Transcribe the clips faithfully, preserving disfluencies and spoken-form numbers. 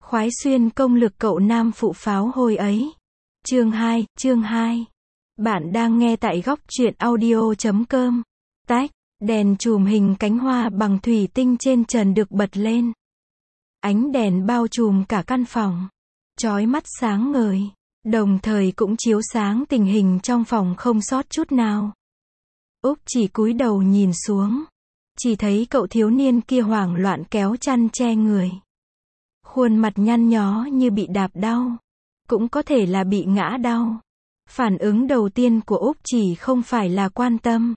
Khoái xuyên công lực cậu nam phụ pháo hồi ấy. Chương hai, chương hai. Bạn đang nghe tại góc truyện audio chấm com. Tách, đèn chùm hình cánh hoa bằng thủy tinh trên trần được bật lên. Ánh đèn bao trùm cả căn phòng, chói mắt sáng ngời, đồng thời cũng chiếu sáng tình hình trong phòng không sót chút nào. Úc chỉ cúi đầu nhìn xuống, chỉ thấy cậu thiếu niên kia hoảng loạn kéo chăn che người. Khuôn mặt nhăn nhó như bị đạp đau, cũng có thể là bị ngã đau. Phản ứng đầu tiên của Úc chỉ không phải là quan tâm,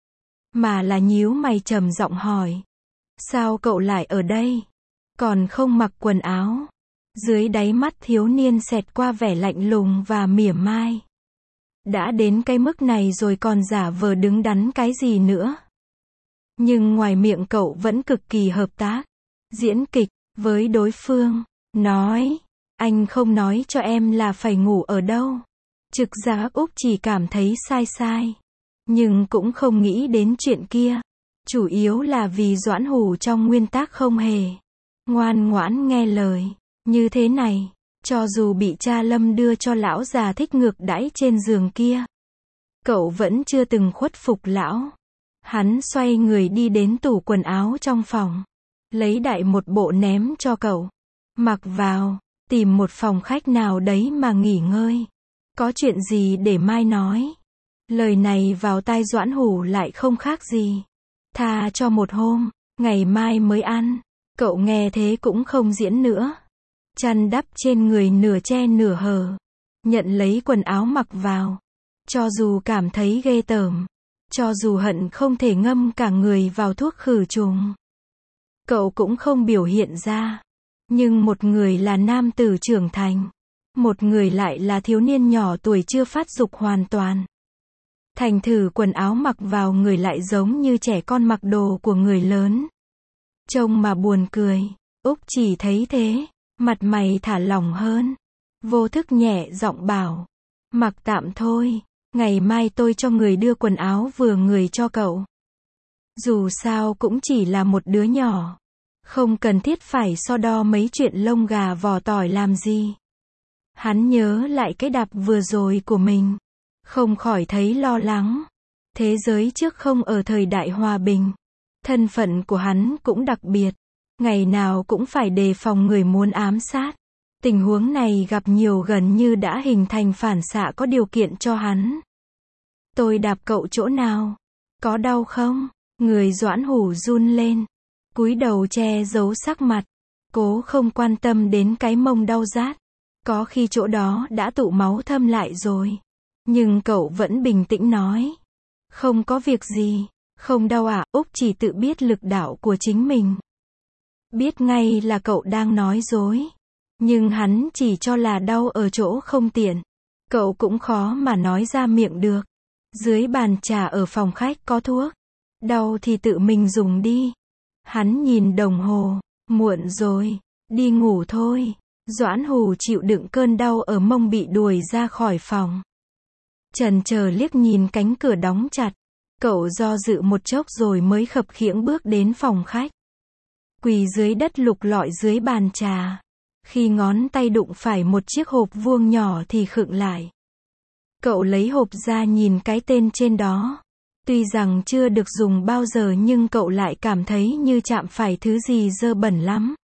mà là nhíu mày trầm giọng hỏi. Sao cậu lại ở đây? Còn không mặc quần áo? Dưới đáy mắt thiếu niên xẹt qua vẻ lạnh lùng và mỉa mai. Đã đến cái mức này rồi còn giả vờ đứng đắn cái gì nữa? Nhưng ngoài miệng cậu vẫn cực kỳ hợp tác, diễn kịch với đối phương, nói, anh không nói cho em là phải ngủ ở đâu. Trực giác Úc chỉ cảm thấy sai sai, nhưng cũng không nghĩ đến chuyện kia. Chủ yếu là vì Doãn Hủ trong nguyên tắc không hề ngoan ngoãn nghe lời. Như thế này, cho dù bị cha Lâm đưa cho lão già thích ngược đãi trên giường kia, cậu vẫn chưa từng khuất phục lão. Hắn xoay người đi đến tủ quần áo trong phòng, lấy đại một bộ ném cho cậu. Mặc vào, tìm một phòng khách nào đấy mà nghỉ ngơi. Có chuyện gì để mai nói. Lời này vào tai Doãn Hủ lại không khác gì. Tha cho một hôm, ngày mai mới ăn. Cậu nghe thế cũng không diễn nữa. Chăn đắp trên người nửa che nửa hở. Nhận lấy quần áo mặc vào. Cho dù cảm thấy ghê tởm, cho dù hận không thể ngâm cả người vào thuốc khử trùng, cậu cũng không biểu hiện ra. Nhưng một người là nam tử trưởng thành, một người lại là thiếu niên nhỏ tuổi chưa phát dục hoàn toàn. Thành thử quần áo mặc vào người lại giống như trẻ con mặc đồ của người lớn. Trông mà buồn cười. Úc chỉ thấy thế, mặt mày thả lỏng hơn. Vô thức nhẹ giọng bảo, mặc tạm thôi, ngày mai tôi cho người đưa quần áo vừa người cho cậu. Dù sao cũng chỉ là một đứa nhỏ, không cần thiết phải so đo mấy chuyện lông gà vỏ tỏi làm gì. Hắn nhớ lại cái đạp vừa rồi của mình, không khỏi thấy lo lắng. Thế giới trước không ở thời đại hòa bình, thân phận của hắn cũng đặc biệt, ngày nào cũng phải đề phòng người muốn ám sát. Tình huống này gặp nhiều gần như đã hình thành phản xạ có điều kiện cho hắn. Tôi đạp cậu chỗ nào? Có đau không? Người Doãn Hủ run lên, cúi đầu che giấu sắc mặt, cố không quan tâm đến cái mông đau rát. Có khi chỗ đó đã tụ máu thâm lại rồi. Nhưng cậu vẫn bình tĩnh nói, không có việc gì, không đau à? Úc chỉ tự biết lực đạo của chính mình, biết ngay là cậu đang nói dối. Nhưng hắn chỉ cho là đau ở chỗ không tiện. Cậu cũng khó mà nói ra miệng được. Dưới bàn trà ở phòng khách có thuốc. Đau thì tự mình dùng đi. Hắn nhìn đồng hồ, muộn rồi, đi ngủ thôi. Doãn Hủ chịu đựng cơn đau ở mông bị đuổi ra khỏi phòng. Chần chờ liếc nhìn cánh cửa đóng chặt. Cậu do dự một chốc rồi mới khập khiễng bước đến phòng khách. Quỳ dưới đất lục lọi dưới bàn trà. Khi ngón tay đụng phải một chiếc hộp vuông nhỏ thì khựng lại. Cậu lấy hộp ra nhìn cái tên trên đó. Tuy rằng chưa được dùng bao giờ nhưng cậu lại cảm thấy như chạm phải thứ gì dơ bẩn lắm.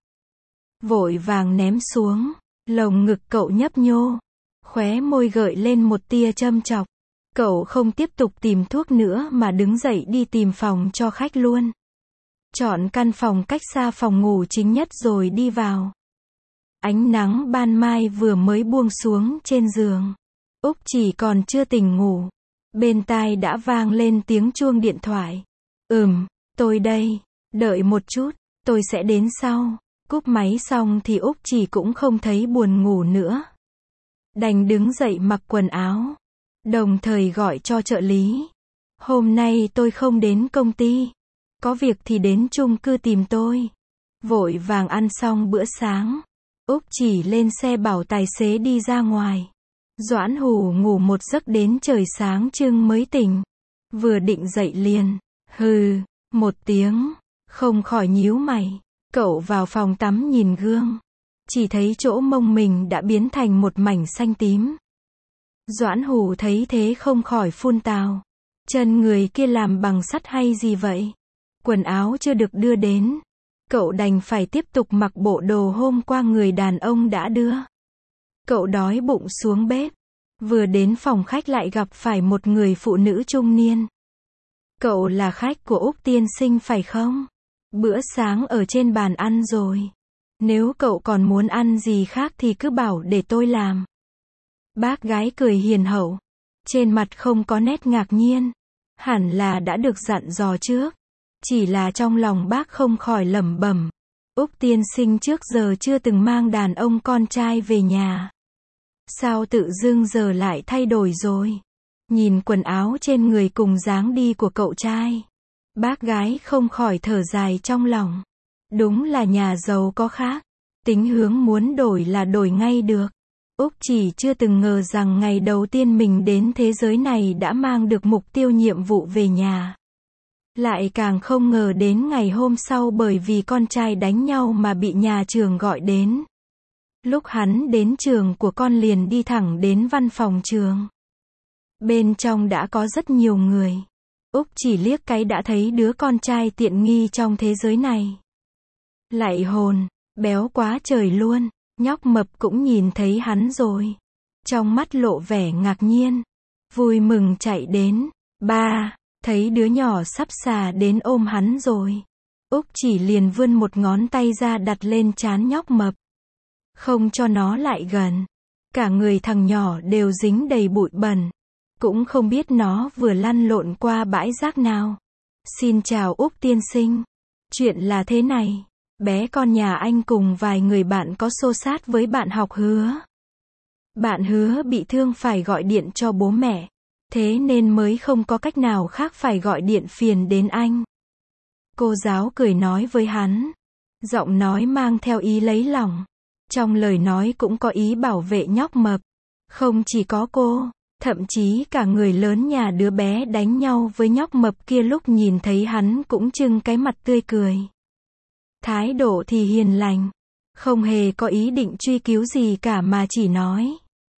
Vội vàng ném xuống. Lồng ngực cậu nhấp nhô, khóe môi gợi lên một tia châm chọc. Cậu không tiếp tục tìm thuốc nữa mà đứng dậy đi tìm phòng cho khách luôn. Chọn căn phòng cách xa phòng ngủ chính nhất rồi đi vào. Ánh nắng ban mai vừa mới buông xuống trên giường. Úc chỉ còn chưa tỉnh ngủ. Bên tai đã vang lên tiếng chuông điện thoại. Ừm, tôi đây. Đợi một chút, tôi sẽ đến sau. Cúp máy xong thì Úc chỉ cũng không thấy buồn ngủ nữa. Đành đứng dậy mặc quần áo. Đồng thời gọi cho trợ lý. Hôm nay tôi không đến công ty. Có việc thì đến chung cư tìm tôi. Vội vàng ăn xong bữa sáng. Úc chỉ lên xe bảo tài xế đi ra ngoài. Doãn Hủ ngủ một giấc đến trời sáng trưng mới tỉnh. Vừa định dậy liền, hừ, một tiếng, không khỏi nhíu mày. Cậu vào phòng tắm nhìn gương. chỉ thấy chỗ mông mình đã biến thành một mảnh xanh tím. Doãn Hủ thấy thế không khỏi phun tào. Chân người kia làm bằng sắt hay gì vậy? Quần áo chưa được đưa đến. Cậu đành phải tiếp tục mặc bộ đồ hôm qua người đàn ông đã đưa. Cậu đói bụng xuống bếp. Vừa đến phòng khách lại gặp phải một người phụ nữ trung niên. Cậu là khách của Úc tiên sinh phải không? Bữa sáng ở trên bàn ăn rồi. Nếu cậu còn muốn ăn gì khác thì cứ bảo để tôi làm. Bác gái cười hiền hậu. Trên mặt không có nét ngạc nhiên. Hẳn là đã được dặn dò trước. Chỉ là trong lòng bác không khỏi lẩm bẩm. Úc tiên sinh trước giờ chưa từng mang đàn ông con trai về nhà. Sao tự dưng giờ lại thay đổi rồi? Nhìn quần áo trên người cùng dáng đi của cậu trai. Bác gái không khỏi thở dài trong lòng. Đúng là nhà giàu có khác. Tính hướng muốn đổi là đổi ngay được. Úc chỉ chưa từng ngờ rằng ngày đầu tiên mình đến thế giới này đã mang được mục tiêu nhiệm vụ về nhà. Lại càng không ngờ đến ngày hôm sau bởi vì con trai đánh nhau mà bị nhà trường gọi đến. Lúc hắn đến trường của con liền đi thẳng đến văn phòng trường. Bên trong đã có rất nhiều người. Úc chỉ liếc cái đã thấy đứa con trai tiện nghi trong thế giới này. Lạy hồn, béo quá trời luôn. Nhóc mập cũng nhìn thấy hắn rồi. Trong mắt lộ vẻ ngạc nhiên. Vui mừng chạy đến. Ba, thấy đứa nhỏ sắp xà đến ôm hắn rồi. Úc chỉ liền vươn một ngón tay ra đặt lên trán nhóc mập. Không cho nó lại gần. Cả người thằng nhỏ đều dính đầy bụi bẩn. Cũng không biết nó vừa lăn lộn qua bãi rác nào. Xin chào Úc tiên sinh. Chuyện là thế này. Bé con nhà anh cùng vài người bạn có xô xát với bạn học Hứa. Bạn Hứa bị thương phải gọi điện cho bố mẹ. Thế nên mới không có cách nào khác phải gọi điện phiền đến anh. Cô giáo cười nói với hắn. Giọng nói mang theo ý lấy lòng. Trong lời nói cũng có ý bảo vệ nhóc mập. Không chỉ có cô, thậm chí cả người lớn nhà đứa bé đánh nhau với nhóc mập kia lúc nhìn thấy hắn cũng trưng cái mặt tươi cười. Thái độ thì hiền lành. Không hề có ý định truy cứu gì cả mà chỉ nói.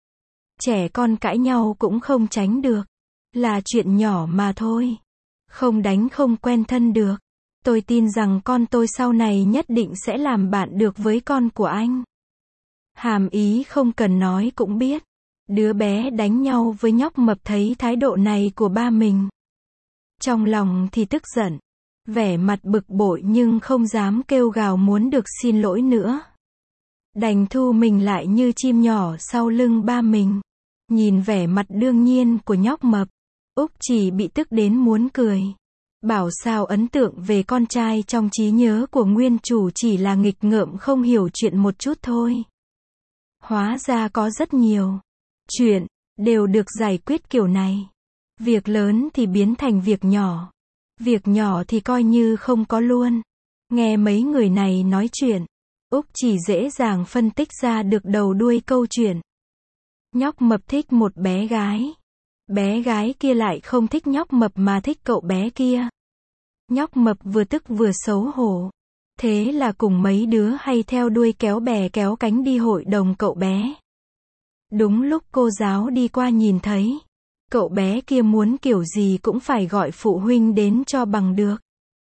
Trẻ con cãi nhau cũng không tránh được. Là chuyện nhỏ mà thôi. Không đánh không quen thân được. Tôi tin rằng con tôi sau này nhất định sẽ làm bạn được với con của anh. Hàm ý không cần nói cũng biết. Đứa bé đánh nhau với nhóc mập thấy thái độ này của ba mình. Trong lòng thì tức giận. Vẻ mặt bực bội nhưng không dám kêu gào muốn được xin lỗi nữa. Đành thu mình lại như chim nhỏ sau lưng ba mình. Nhìn vẻ mặt đương nhiên của nhóc mập. Úc chỉ bị tức đến muốn cười. Bảo sao ấn tượng về con trai trong trí nhớ của nguyên chủ chỉ là nghịch ngợm không hiểu chuyện một chút thôi. Hóa ra có rất nhiều chuyện đều được giải quyết kiểu này. Việc lớn thì biến thành việc nhỏ. Việc nhỏ thì coi như không có luôn. Nghe mấy người này nói chuyện, Úc chỉ dễ dàng phân tích ra được đầu đuôi câu chuyện. Nhóc mập thích một bé gái. Bé gái kia lại không thích nhóc mập mà thích cậu bé kia. Nhóc mập vừa tức vừa xấu hổ. Thế là cùng mấy đứa hay theo đuôi kéo bè kéo cánh đi hội đồng cậu bé. Đúng lúc cô giáo đi qua nhìn thấy. Cậu bé kia muốn kiểu gì cũng phải gọi phụ huynh đến cho bằng được.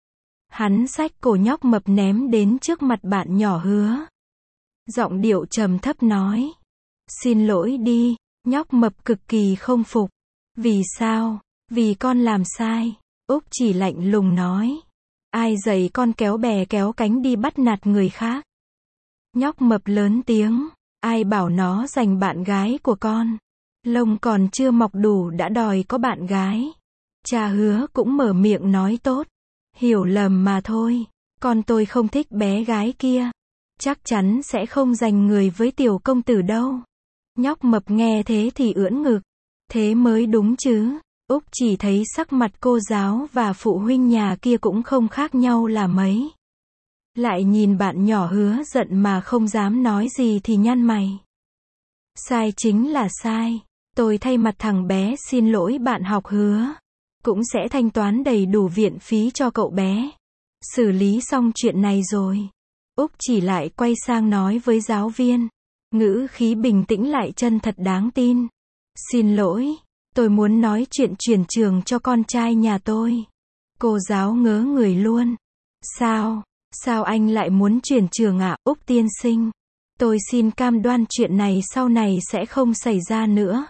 Hắn xách cổ nhóc mập ném đến trước mặt bạn nhỏ Hứa. Giọng điệu trầm thấp nói. Xin lỗi đi, nhóc mập cực kỳ không phục. Vì sao? Vì con làm sai. Úc chỉ lạnh lùng nói. Ai dạy con kéo bè kéo cánh đi bắt nạt người khác? Nhóc mập lớn tiếng. Ai bảo nó giành bạn gái của con? Lông còn chưa mọc đủ đã đòi có bạn gái. Cha Hứa cũng mở miệng nói tốt. Hiểu lầm mà thôi. Con tôi không thích bé gái kia. Chắc chắn sẽ không giành người với tiểu công tử đâu. Nhóc mập nghe thế thì ưỡn ngực. Thế mới đúng chứ. Úc chỉ thấy sắc mặt cô giáo và phụ huynh nhà kia cũng không khác nhau là mấy. Lại nhìn bạn nhỏ Hứa giận mà không dám nói gì thì nhăn mày. Sai chính là sai. Tôi thay mặt thằng bé xin lỗi bạn học Hứa. Cũng sẽ thanh toán đầy đủ viện phí cho cậu bé. Xử lý xong chuyện này rồi. Úc Chỉ lại quay sang nói với giáo viên. Ngữ khí bình tĩnh lại chân thật đáng tin. Xin lỗi, tôi muốn nói chuyện chuyển trường cho con trai nhà tôi. Cô giáo ngớ người luôn. Sao? Sao anh lại muốn chuyển trường ạ, Úc tiên sinh? Tôi xin cam đoan chuyện này sau này sẽ không xảy ra nữa.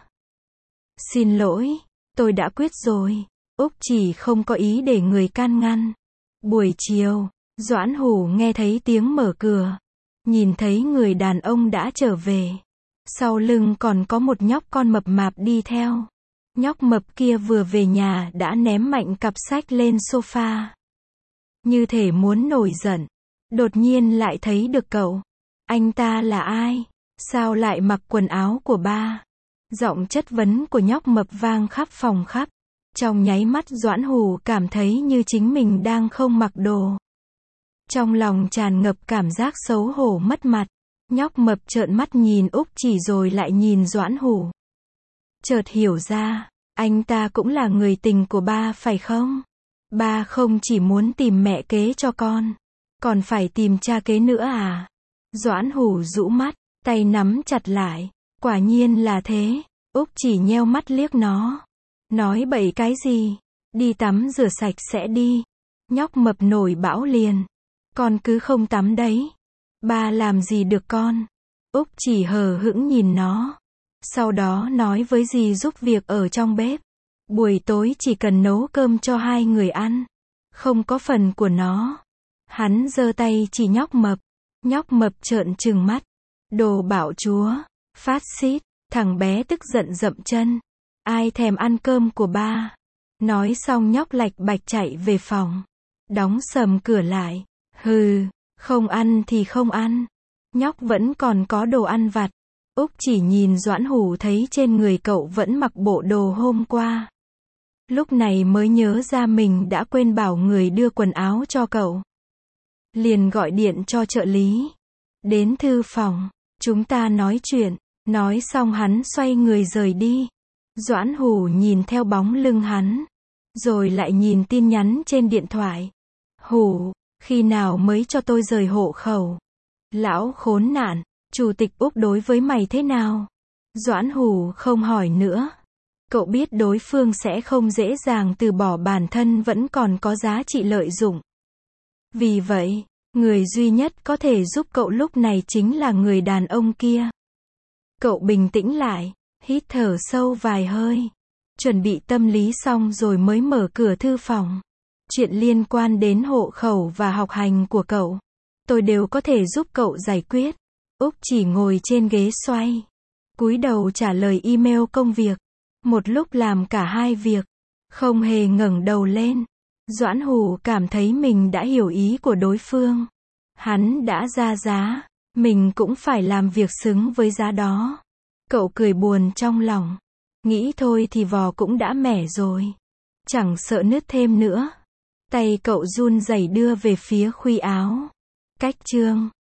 Xin lỗi, tôi đã quyết rồi. Úc Chỉ không có ý để người can ngăn. Buổi chiều, Doãn Hủ nghe thấy tiếng mở cửa. Nhìn thấy người đàn ông đã trở về. Sau lưng còn có một nhóc con mập mạp đi theo. Nhóc mập kia vừa về nhà đã ném mạnh cặp sách lên sofa. Như thể muốn nổi giận. Đột nhiên lại thấy được cậu. Anh ta là ai? Sao lại mặc quần áo của ba? Giọng chất vấn của nhóc mập vang khắp phòng khắp. Trong nháy mắt Doãn Hủ cảm thấy như chính mình đang không mặc đồ. Trong lòng tràn ngập cảm giác xấu hổ mất mặt. Nhóc mập trợn mắt nhìn Úc Chỉ rồi lại nhìn Doãn Hủ. Chợt hiểu ra, anh ta cũng là người tình của ba phải không? Ba không chỉ muốn tìm mẹ kế cho con, còn phải tìm cha kế nữa à? Doãn Hủ rũ mắt, tay nắm chặt lại. Quả nhiên là thế. Úc Chỉ nheo mắt liếc nó. Nói bậy cái gì? Đi tắm rửa sạch sẽ đi. Nhóc mập nổi bão liền. Con cứ không tắm đấy. Ba làm gì được con? Úc Chỉ hờ hững nhìn nó. Sau đó nói với dì giúp việc ở trong bếp. Buổi tối chỉ cần nấu cơm cho hai người ăn. Không có phần của nó. Hắn giơ tay chỉ nhóc mập. Nhóc mập trợn trừng mắt. Đồ bạo chúa. Phát xít. Thằng bé tức giận dậm chân. Ai thèm ăn cơm của ba? Nói xong nhóc lạch bạch chạy về phòng. Đóng sầm cửa lại. Hừ, không ăn thì không ăn. Nhóc vẫn còn có đồ ăn vặt. Úc Chỉ nhìn Doãn Hủ thấy trên người cậu vẫn mặc bộ đồ hôm qua. Lúc này mới nhớ ra mình đã quên bảo người đưa quần áo cho cậu. Liền gọi điện cho trợ lý. Đến thư phòng, chúng ta nói chuyện. Nói xong hắn xoay người rời đi. Doãn Hủ nhìn theo bóng lưng hắn. Rồi lại nhìn tin nhắn trên điện thoại. Hủ, khi nào mới cho tôi rời hộ khẩu? Lão khốn nạn, Chủ tịch Úc đối với mày thế nào? Doãn Hủ không hỏi nữa. Cậu biết đối phương sẽ không dễ dàng từ bỏ bản thân vẫn còn có giá trị lợi dụng. Vì vậy, người duy nhất có thể giúp cậu lúc này chính là người đàn ông kia. Cậu bình tĩnh lại, hít thở sâu vài hơi. Chuẩn bị tâm lý xong rồi mới mở cửa thư phòng. Chuyện liên quan đến hộ khẩu và học hành của cậu, tôi đều có thể giúp cậu giải quyết. Úc Chỉ ngồi trên ghế xoay. Cúi đầu trả lời email công việc. Một lúc làm cả hai việc. Không hề ngẩng đầu lên. Doãn Hủ cảm thấy mình đã hiểu ý của đối phương. Hắn đã ra giá. Mình cũng phải làm việc xứng với giá đó. Cậu cười buồn trong lòng. Nghĩ thôi thì vò cũng đã mẻ rồi. Chẳng sợ nứt thêm nữa. Tay cậu run rẩy đưa về phía khuy áo. Cách chương